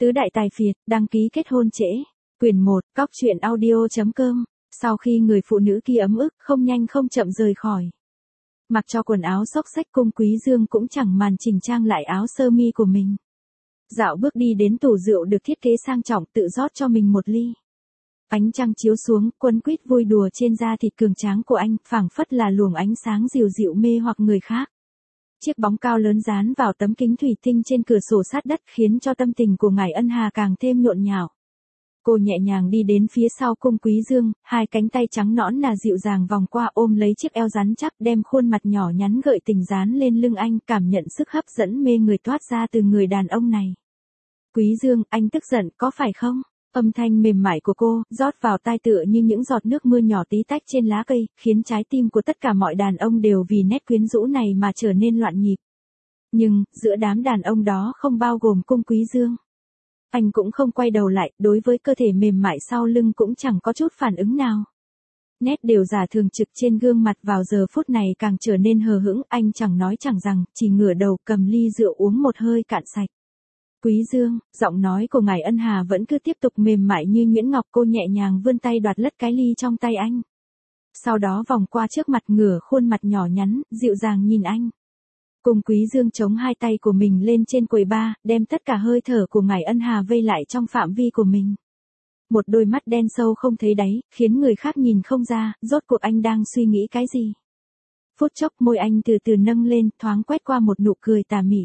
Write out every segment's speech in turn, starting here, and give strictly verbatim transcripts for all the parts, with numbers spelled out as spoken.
Tứ đại tài phiệt, đăng ký kết hôn trễ. Quyển một, cóc truyện audio chấm com. Sau khi người phụ nữ kia ấm ức, không nhanh không chậm rời khỏi. Mặc cho quần áo xốc xách, Cung Quý Dương cũng chẳng màn chỉnh trang lại áo sơ mi của mình. Dạo bước đi đến tủ rượu được thiết kế sang trọng, tự rót cho mình một ly. Ánh trăng chiếu xuống, quấn quýt vui đùa trên da thịt cường tráng của anh, phảng phất là luồng ánh sáng dịu dịu mê hoặc người khác. Chiếc bóng cao lớn dán vào tấm kính thủy tinh trên cửa sổ sát đất khiến cho tâm tình của ngài Ân Hà càng thêm nhộn nhạo. Cô nhẹ nhàng đi đến phía sau Cung Quý Dương, hai cánh tay trắng nõn nà dịu dàng vòng qua ôm lấy chiếc eo rắn chắc, đem khuôn mặt nhỏ nhắn gợi tình dán lên lưng anh, cảm nhận sức hấp dẫn mê người toát ra từ người đàn ông này. Quý Dương, anh tức giận, có phải không? Âm thanh mềm mại của cô, rót vào tai tựa như những giọt nước mưa nhỏ tí tách trên lá cây, khiến trái tim của tất cả mọi đàn ông đều vì nét quyến rũ này mà trở nên loạn nhịp. Nhưng, giữa đám đàn ông đó không bao gồm Cung Quý Dương. Anh cũng không quay đầu lại, đối với cơ thể mềm mại sau lưng cũng chẳng có chút phản ứng nào. Nét đều giả thường trực trên gương mặt vào giờ phút này càng trở nên hờ hững, anh chẳng nói chẳng rằng, chỉ ngửa đầu cầm ly rượu uống một hơi cạn sạch. Quý Dương, giọng nói của ngài Ân Hà vẫn cứ tiếp tục mềm mại như nhuyễn ngọc, cô nhẹ nhàng vươn tay đoạt lất cái ly trong tay anh. Sau đó vòng qua trước mặt, ngửa khuôn mặt nhỏ nhắn, dịu dàng nhìn anh. Cung Quý Dương chống hai tay của mình lên trên quầy bar, đem tất cả hơi thở của ngài Ân Hà vây lại trong phạm vi của mình. Một đôi mắt đen sâu không thấy đáy, khiến người khác nhìn không ra, rốt cuộc anh đang suy nghĩ cái gì. Phút chốc môi anh từ từ nâng lên, thoáng quét qua một nụ cười tà mị.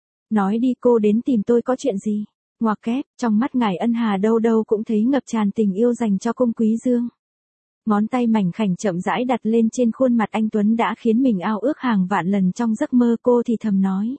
Nói đi, cô đến tìm tôi có chuyện gì? Ngoặc kép, trong mắt ngài Ân Hà đâu đâu cũng thấy ngập tràn tình yêu dành cho Cung Quý Dương. Ngón tay mảnh khảnh chậm rãi đặt lên trên khuôn mặt anh tuấn đã khiến mình ao ước hàng vạn lần trong giấc mơ, cô thì thầm nói.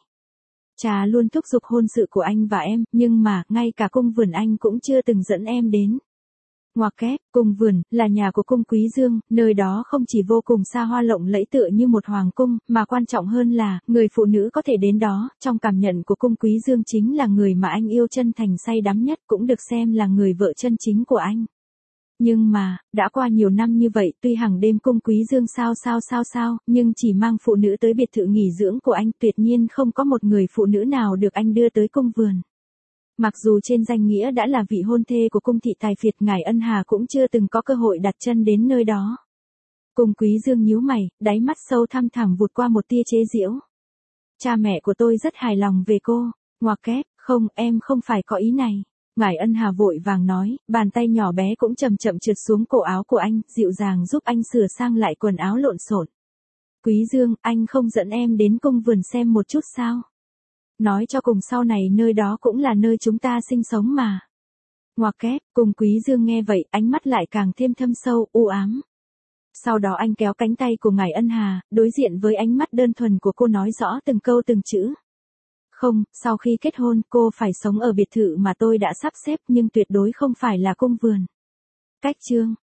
Cha luôn thúc giục hôn sự của anh và em, nhưng mà, ngay cả cung vườn anh cũng chưa từng dẫn em đến. Ngoặc kép, cung vườn, là nhà của Cung Quý Dương, nơi đó không chỉ vô cùng xa hoa lộng lẫy tựa như một hoàng cung, mà quan trọng hơn là, người phụ nữ có thể đến đó, trong cảm nhận của Cung Quý Dương chính là người mà anh yêu chân thành say đắm nhất, cũng được xem là người vợ chân chính của anh. Nhưng mà, đã qua nhiều năm như vậy, tuy hàng đêm Cung Quý Dương sao sao sao sao, nhưng chỉ mang phụ nữ tới biệt thự nghỉ dưỡng của anh, tuyệt nhiên không có một người phụ nữ nào được anh đưa tới cung vườn. Mặc dù trên danh nghĩa đã là vị hôn thê của cung thị tài phiệt, ngài Ân Hà cũng chưa từng có cơ hội đặt chân đến nơi đó. Cung Quý Dương nhíu mày, đáy mắt sâu thăm thẳm vụt qua một tia chế giễu. Cha mẹ của tôi rất hài lòng về cô. Ngoặc kép, không, em không phải có ý này. Ngài Ân Hà vội vàng nói, bàn tay nhỏ bé cũng chậm chậm trượt xuống cổ áo của anh, dịu dàng giúp anh sửa sang lại quần áo lộn xộn. Quý Dương, anh không dẫn em đến cung vườn xem một chút sao? Nói cho cùng sau này nơi đó cũng là nơi chúng ta sinh sống mà. Ngoặc kép, Cung Quý Dương nghe vậy, ánh mắt lại càng thêm thâm sâu, u ám. Sau đó anh kéo cánh tay của ngài Ân Hà, đối diện với ánh mắt đơn thuần của cô nói rõ từng câu từng chữ. Không, sau khi kết hôn, cô phải sống ở biệt thự mà tôi đã sắp xếp, nhưng tuyệt đối không phải là cung vườn. Cách chương.